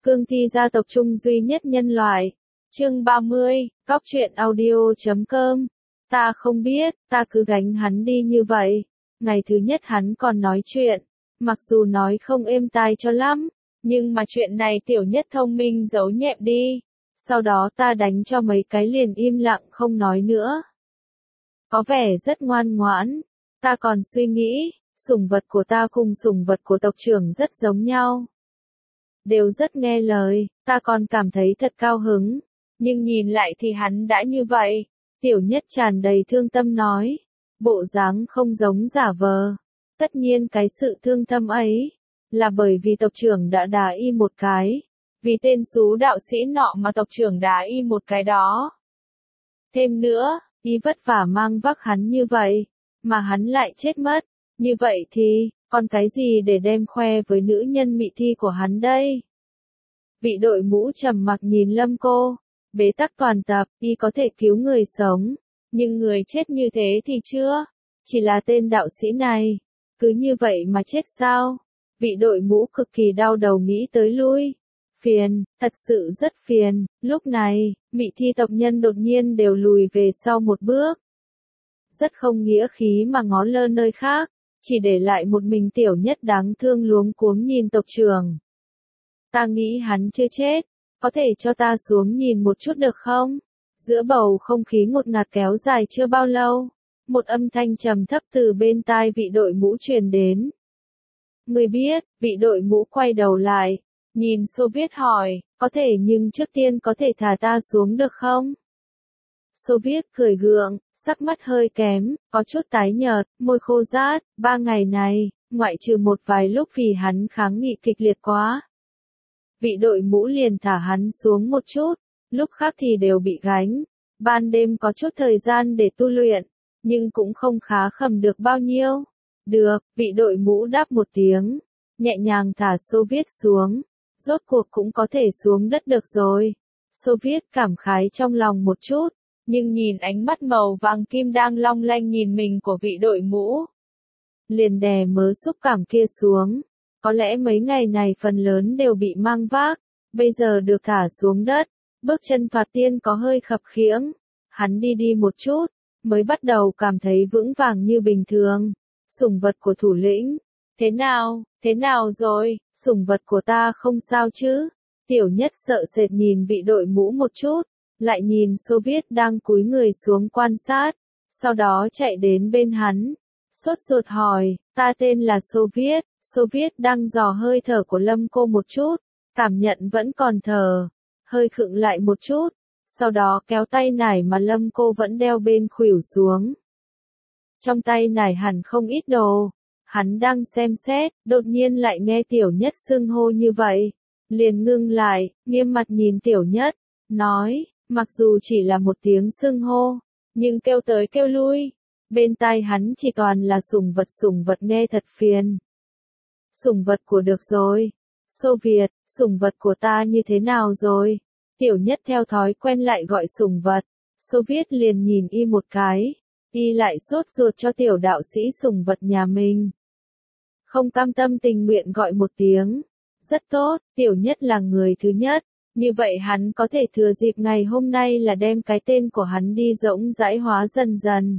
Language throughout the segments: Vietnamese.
Cương thi gia tộc trung duy nhất nhân loại. Chương 30, Cóc truyện audio.com. Ta không biết, ta cứ gánh hắn đi như vậy. Ngày thứ nhất hắn còn nói chuyện, mặc dù nói không êm tai cho lắm, nhưng mà chuyện này tiểu nhất thông minh giấu nhẹm đi. Sau đó ta đánh cho mấy cái liền im lặng không nói nữa. Có vẻ rất ngoan ngoãn, ta còn suy nghĩ, sủng vật của ta cùng sủng vật của tộc trưởng rất giống nhau. Đều rất nghe lời, ta còn cảm thấy thật cao hứng, nhưng nhìn lại thì hắn đã như vậy. Tiểu nhất tràn đầy thương tâm nói, bộ dáng không giống giả vờ. Tất nhiên cái sự thương tâm ấy, là bởi vì tộc trưởng đã đá y một cái, vì tên xú đạo sĩ nọ mà tộc trưởng đá y một cái đó. Thêm nữa, y vất vả mang vác hắn như vậy, mà hắn lại chết mất, như vậy thì, còn cái gì để đem khoe với nữ nhân mị thi của hắn đây? Vị đội mũ trầm mặc nhìn Lâm Cô, bế tắc toàn tập, y có thể cứu người sống, nhưng người chết như thế thì chưa, chỉ là tên đạo sĩ này, cứ như vậy mà chết sao? Vị đội mũ cực kỳ đau đầu nghĩ tới lui. Phiền, thật sự rất phiền. Lúc này, mị thi tộc nhân đột nhiên đều lùi về sau một bước. Rất không nghĩa khí mà ngó lơ nơi khác, chỉ để lại một mình tiểu nhất đáng thương luống cuống nhìn tộc trưởng. Ta nghĩ hắn chưa chết, có thể cho ta xuống nhìn một chút được không? Giữa bầu không khí ngột ngạt kéo dài chưa bao lâu, một âm thanh trầm thấp từ bên tai vị đội mũ truyền đến. Người biết, vị đội mũ quay đầu lại, nhìn Xô Viết hỏi, có thể nhưng trước tiên có thể thả ta xuống được không? Xô Viết cười gượng, sắc mắt hơi kém, có chút tái nhợt, môi khô rát, 3 ngày này, ngoại trừ một vài lúc vì hắn kháng nghị kịch liệt quá. Vị đội mũ liền thả hắn xuống một chút, lúc khác thì đều bị gánh, ban đêm có chút thời gian để tu luyện, nhưng cũng không khá khẩm được bao nhiêu. Được, vị đội mũ đáp một tiếng, nhẹ nhàng thả Xô Viết xuống, rốt cuộc cũng có thể xuống đất được rồi. Xô Viết cảm khái trong lòng một chút, nhưng nhìn ánh mắt màu vàng kim đang long lanh nhìn mình của vị đội mũ, liền đè mớ xúc cảm kia xuống. Có lẽ mấy ngày này phần lớn đều bị mang vác, bây giờ được thả xuống đất, bước chân thoạt tiên có hơi khập khiễng. Hắn đi đi một chút, mới bắt đầu cảm thấy vững vàng như bình thường. Sủng vật của thủ lĩnh, thế nào rồi, sủng vật của ta không sao chứ? Tiểu nhất sợ sệt nhìn vị đội mũ một chút, lại nhìn Xô Viết đang cúi người xuống quan sát, sau đó chạy đến bên hắn, sốt ruột hỏi, ta tên là Xô Viết. Xô Viết đang dò hơi thở của Lâm Cô một chút, cảm nhận vẫn còn thở, hơi khựng lại một chút, sau đó kéo tay nải mà Lâm Cô vẫn đeo bên khuỷu xuống. Trong tay nải hẳn không ít đồ, hắn đang xem xét, đột nhiên lại nghe tiểu nhất xưng hô như vậy, liền ngưng lại, nghiêm mặt nhìn tiểu nhất, nói, mặc dù chỉ là một tiếng xưng hô, nhưng kêu tới kêu lui, bên tai hắn chỉ toàn là sủng vật nghe thật phiền. Sủng vật của được rồi. Xô Việt, sủng vật của ta như thế nào rồi? Tiểu nhất theo thói quen lại gọi sủng vật. Xô Viết liền nhìn y một cái. Y lại sốt ruột cho tiểu đạo sĩ sủng vật nhà mình. Không cam tâm tình nguyện gọi một tiếng. Rất tốt, tiểu nhất là người thứ nhất. Như vậy hắn có thể thừa dịp ngày hôm nay là đem cái tên của hắn đi rỗng rãi hóa dần dần.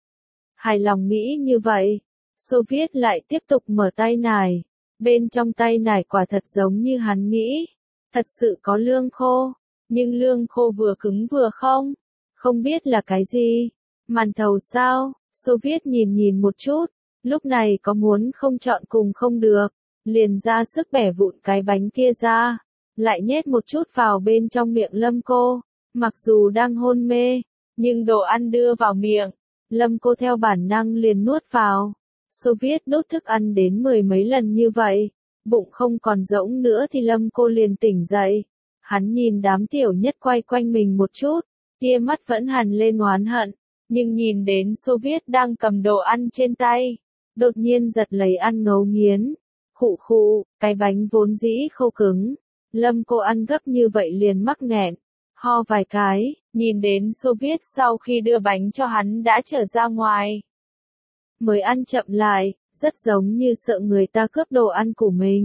Hài lòng nghĩ như vậy. Xô Viết lại tiếp tục mở tay nải. Bên trong tay nải quả thật giống như hắn nghĩ. Thật sự có lương khô. Nhưng lương khô vừa cứng vừa không biết là cái gì. Màn thầu sao? Xô Viết nhìn một chút. Lúc này có muốn không chọn cùng không được. Liền ra sức bẻ vụn cái bánh kia ra. Lại nhét một chút vào bên trong miệng Lâm Cô. Mặc dù đang hôn mê, nhưng đồ ăn đưa vào miệng. Lâm Cô theo bản năng liền nuốt vào. Xô Viết đốt thức ăn đến 10 mấy lần như vậy, bụng không còn rỗng nữa thì Lâm Cô liền tỉnh dậy. Hắn nhìn đám tiểu nhất quay quanh mình một chút, tia mắt vẫn hằn lên oán hận, nhưng nhìn đến Xô Viết đang cầm đồ ăn trên tay, đột nhiên giật lấy ăn ngấu nghiến. Khụ khụ, cái bánh vốn dĩ khô cứng, Lâm Cô ăn gấp như vậy liền mắc nghẹn, ho vài cái, nhìn đến Xô Viết sau khi đưa bánh cho hắn đã trở ra ngoài. Mới ăn chậm lại, rất giống như sợ người ta cướp đồ ăn của mình.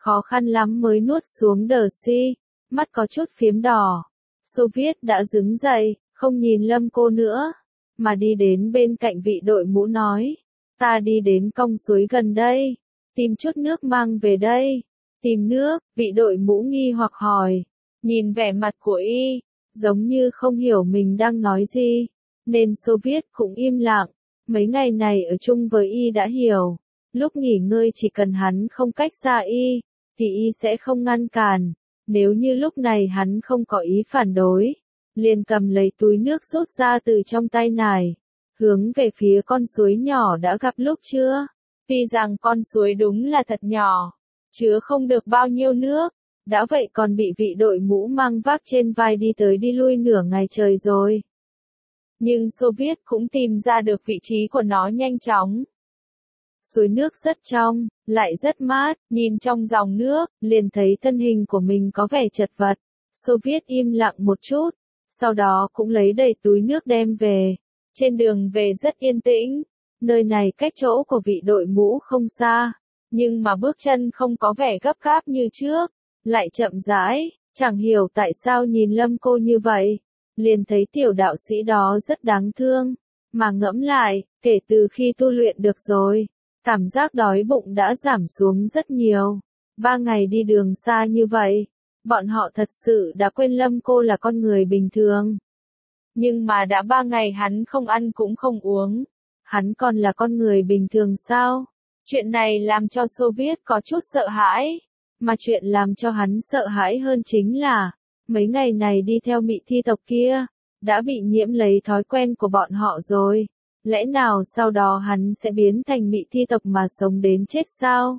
khó khăn lắm mới nuốt xuống đờ si, mắt có chút phiếm đỏ. Xô Viết đã đứng dậy, không nhìn Lâm cô nữa, mà đi đến bên cạnh vị đội mũ nói, ta đi đến cong suối gần đây, tìm chút nước mang về đây. Tìm nước, vị đội mũ nghi hoặc hỏi, nhìn vẻ mặt của y, giống như không hiểu mình đang nói gì, nên Xô Viết cũng im lặng. Mấy ngày này ở chung với y đã hiểu, lúc nghỉ ngơi chỉ cần hắn không cách xa y, thì y sẽ không ngăn cản. Nếu như lúc này hắn không có ý phản đối, liền cầm lấy túi nước rút ra từ trong tay nải, hướng về phía con suối nhỏ đã gặp lúc chưa. Tuy rằng con suối đúng là thật nhỏ, chứa không được bao nhiêu nước, đã vậy còn bị vị đội mũ mang vác trên vai đi tới đi lui nửa ngày trời rồi. Nhưng Xô Viết cũng tìm ra được vị trí của nó nhanh chóng. Suối nước rất trong, lại rất mát, nhìn trong dòng nước, liền thấy thân hình của mình có vẻ chật vật. Xô Viết im lặng một chút, sau đó cũng lấy đầy túi nước đem về. Trên đường về rất yên tĩnh, nơi này cách chỗ của vị đội mũ không xa, nhưng mà bước chân không có vẻ gấp gáp như trước, lại chậm rãi, chẳng hiểu tại sao nhìn Lâm cô như vậy. Liền thấy tiểu đạo sĩ đó rất đáng thương, mà ngẫm lại, kể từ khi tu luyện được rồi, cảm giác đói bụng đã giảm xuống rất nhiều. 3 ngày đi đường xa như vậy, bọn họ thật sự đã quên Lâm cô là con người bình thường. Nhưng mà đã 3 ngày hắn không ăn cũng không uống, hắn còn là con người bình thường sao? Chuyện này làm cho Xô Viết có chút sợ hãi, mà chuyện làm cho hắn sợ hãi hơn chính là, mấy ngày này đi theo Mị Thi tộc kia, đã bị nhiễm lấy thói quen của bọn họ rồi. Lẽ nào sau đó hắn sẽ biến thành Mị Thi tộc mà sống đến chết sao?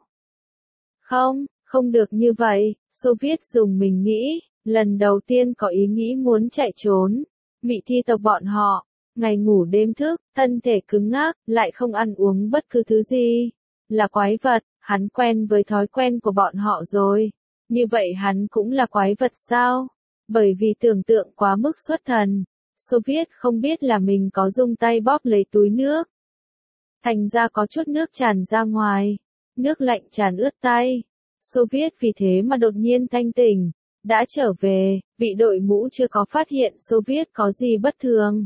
Không, không được như vậy. Xô Viết dùng mình nghĩ, lần đầu tiên có ý nghĩ muốn chạy trốn. Mị Thi tộc bọn họ, ngày ngủ đêm thức, thân thể cứng ngắc, lại không ăn uống bất cứ thứ gì. Là quái vật, hắn quen với thói quen của bọn họ rồi. Như vậy hắn cũng là quái vật sao? Bởi vì tưởng tượng quá mức xuất thần, Xô Viết không biết là mình có dùng tay bóp lấy túi nước. Thành ra có chút nước tràn ra ngoài, nước lạnh tràn ướt tay. Xô Viết vì thế mà đột nhiên thanh tỉnh, đã trở về, vị đội mũ chưa có phát hiện Xô Viết có gì bất thường.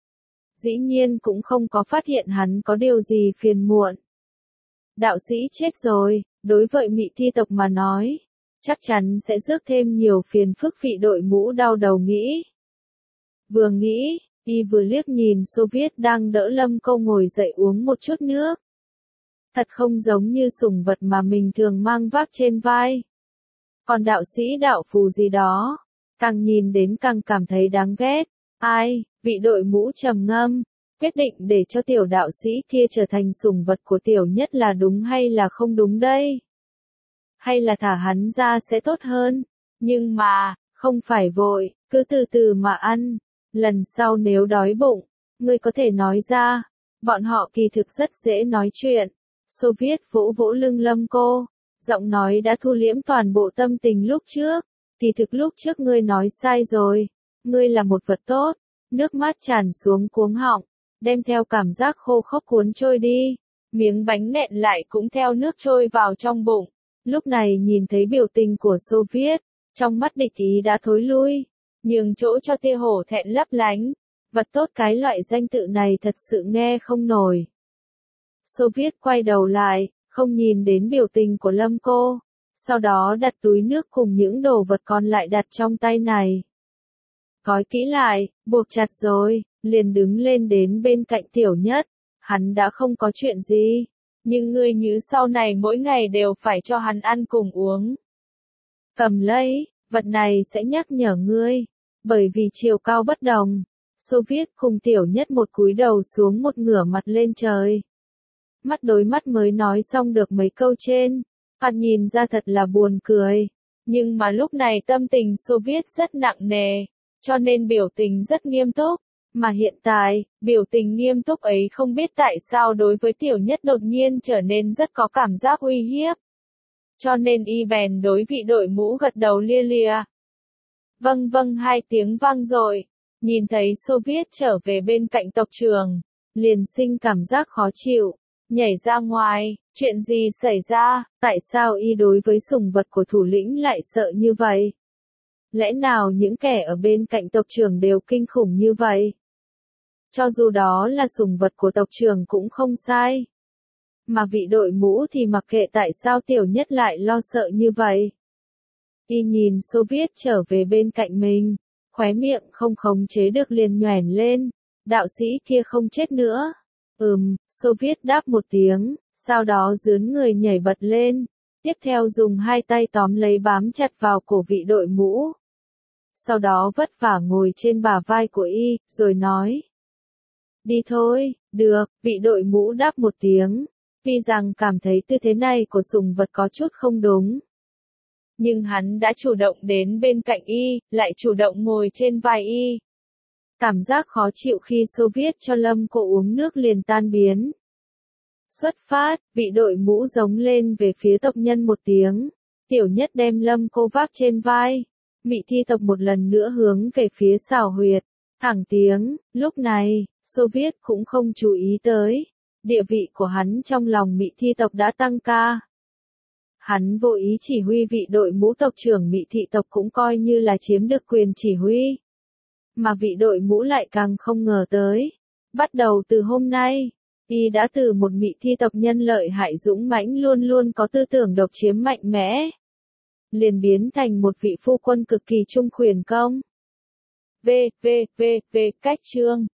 Dĩ nhiên cũng không có phát hiện hắn có điều gì phiền muộn. Đạo sĩ chết rồi, đối với Mị Thi tộc mà nói, chắc chắn sẽ rước thêm nhiều phiền phức. Vị đội mũ đau đầu nghĩ. Vừa nghĩ, y vừa liếc nhìn Xô Viết đang đỡ Lâm cô ngồi dậy uống một chút nước. Thật không giống như sủng vật mà mình thường mang vác trên vai. Còn đạo sĩ đạo phù gì đó, càng nhìn đến càng cảm thấy đáng ghét. Ai, vị đội mũ trầm ngâm, quyết định để cho tiểu đạo sĩ kia trở thành sủng vật của tiểu nhất là đúng hay là không đúng đây? Hay là thả hắn ra sẽ tốt hơn? Nhưng mà, không phải vội, cứ từ từ mà ăn. Lần sau nếu đói bụng, ngươi có thể nói ra. Bọn họ kỳ thực rất dễ nói chuyện. Xô Viết vỗ vỗ lưng Lâm cô, giọng nói đã thu liễm toàn bộ tâm tình lúc trước. Kỳ thực lúc trước ngươi nói sai rồi, ngươi là một vật tốt. Nước mắt tràn xuống cuống họng, đem theo cảm giác khô khốc cuốn trôi đi. Miếng bánh nện lại cũng theo nước trôi vào trong bụng. Lúc này nhìn thấy biểu tình của Xô Viết, trong mắt địch ý đã thối lui, nhường chỗ cho tia hổ thẹn lấp lánh. Vật tốt cái loại danh tự này thật sự nghe không nổi. Xô Viết quay đầu lại, không nhìn đến biểu tình của Lâm cô, sau đó đặt túi nước cùng những đồ vật còn lại đặt trong tay này. Gói kỹ lại, buộc chặt rồi, liền đứng lên đến bên cạnh tiểu nhất. Hắn đã không có chuyện gì, nhưng ngươi nhớ sau này mỗi ngày đều phải cho hắn ăn cùng uống. Cầm lấy, vật này sẽ nhắc nhở ngươi, bởi vì chiều cao bất đồng. Xô Viết cùng tiểu nhất một cúi đầu xuống một ngửa mặt lên trời. Mắt đối mắt mới nói xong được mấy câu trên, hắn nhìn ra thật là buồn cười. Nhưng mà lúc này tâm tình Xô Viết rất nặng nề, cho nên biểu tình rất nghiêm túc. Mà hiện tại, biểu tình nghiêm túc ấy không biết tại sao đối với tiểu nhất đột nhiên trở nên rất có cảm giác uy hiếp. Cho nên y bèn đối vị đội mũ gật đầu lia lịa. Vâng vâng hai tiếng vang dội, nhìn thấy Xô Viết trở về bên cạnh tộc trưởng, liền sinh cảm giác khó chịu, nhảy ra ngoài, Chuyện gì xảy ra, tại sao y đối với sủng vật của thủ lĩnh lại sợ như vậy? Lẽ nào những kẻ ở bên cạnh tộc trưởng đều kinh khủng như vậy? Cho dù đó là sủng vật của tộc trưởng cũng không sai. Mà vị đội mũ thì mặc kệ tại sao tiểu nhất lại lo sợ như vậy. Y nhìn Xô Viết trở về bên cạnh mình, khóe miệng không khống chế được liền nhoẻn lên. Đạo sĩ kia không chết nữa. Xô Viết đáp một tiếng, sau đó dướn người nhảy bật lên. Tiếp theo dùng hai tay tóm lấy bám chặt vào cổ vị đội mũ. Sau đó vất vả ngồi trên bả vai của y, rồi nói. Đi thôi, được, vị đội mũ đáp một tiếng. Tuy rằng cảm thấy tư thế này của sủng vật có chút không đúng. Nhưng hắn đã chủ động đến bên cạnh y, lại chủ động ngồi trên vai y. Cảm giác khó chịu khi Xô Viết cho Lâm Cô uống nước liền tan biến. Xuất phát, vị đội mũ giống lên về phía tộc nhân một tiếng. Tiểu nhất đem Lâm Cô vác trên vai. Mị thi tộc một lần nữa hướng về phía xảo huyệt. Thẳng tiếng, lúc này, Xô Viết cũng không chú ý tới. Địa vị của hắn trong lòng Mị thi tộc đã tăng ca. Hắn vô ý chỉ huy vị đội mũ tộc trưởng Mị thị tộc cũng coi như là chiếm được quyền chỉ huy. Mà vị đội mũ lại càng không ngờ tới. Bắt đầu từ hôm nay, y đã từ một Mị thi tộc nhân lợi hại dũng mãnh luôn luôn có tư tưởng độc chiếm mạnh mẽ. Liền biến thành một vị phu quân cực kỳ trung quyền công. Cách chương